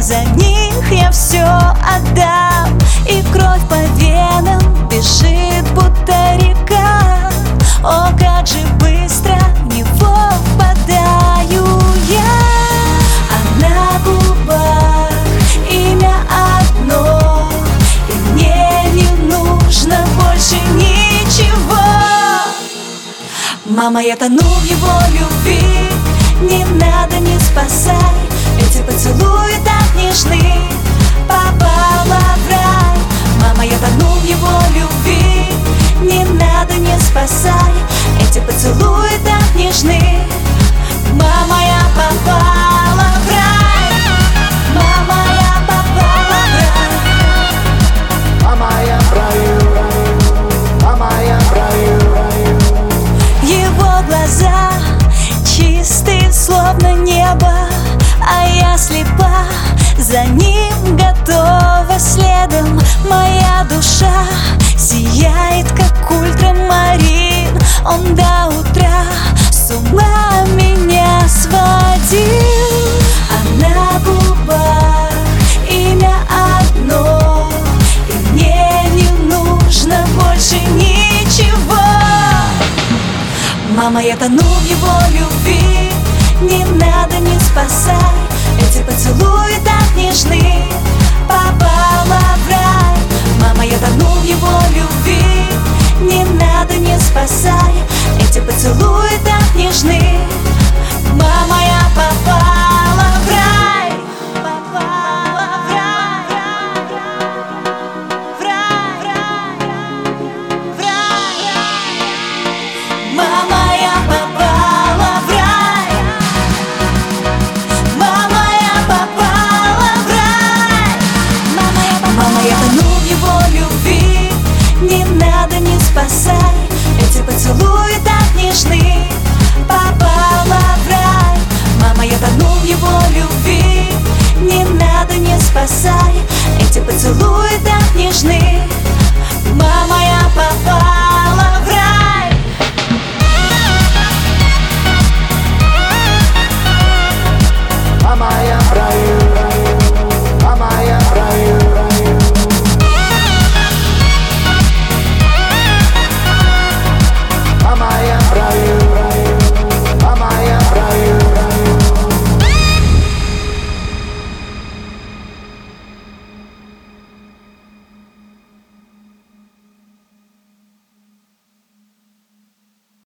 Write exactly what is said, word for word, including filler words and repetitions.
за них я все отдам. И кровь по венам бежит, будто река. О, как же быстро в него впадаю я. А на губах имя одно, и мне не нужно больше ничего. Мама, я тону в его любви, не надо, не спасай. Эти поцелуи так нежны, попала в рай. Мама, я тону в его любви, не надо, не спасай. Эти поцелуи так нежны. Мама, я попала в рай. Мама, я попала в рай. Мама, я в раю, мама, я в раю. Его глаза чистые, словно небо, а я слепа, за ним готова следом. Моя душа сияет, как ультрамарин. Он до утра с ума меня сводил. А на губах имя одно, и мне не нужно больше ничего. Мама, я тону в его любви, не надо, не спасай. Эти поцелуи так нежны, попала в рай. Мама, я тону в его любви, не надо, не спасай. Эти поцелуи так нежны. Мама, я попала в рай. Попала в рай. В рай, в рай, в рай. Мама, я попала в рай. Мама, я попала в рай. Мама, я тону в его любви, не надо, не спасай. Эти поцелуи так нежны, попала в рай. Мама, я тону в его любви, не надо, не спасай. Эти поцелуи так нежны. Мама,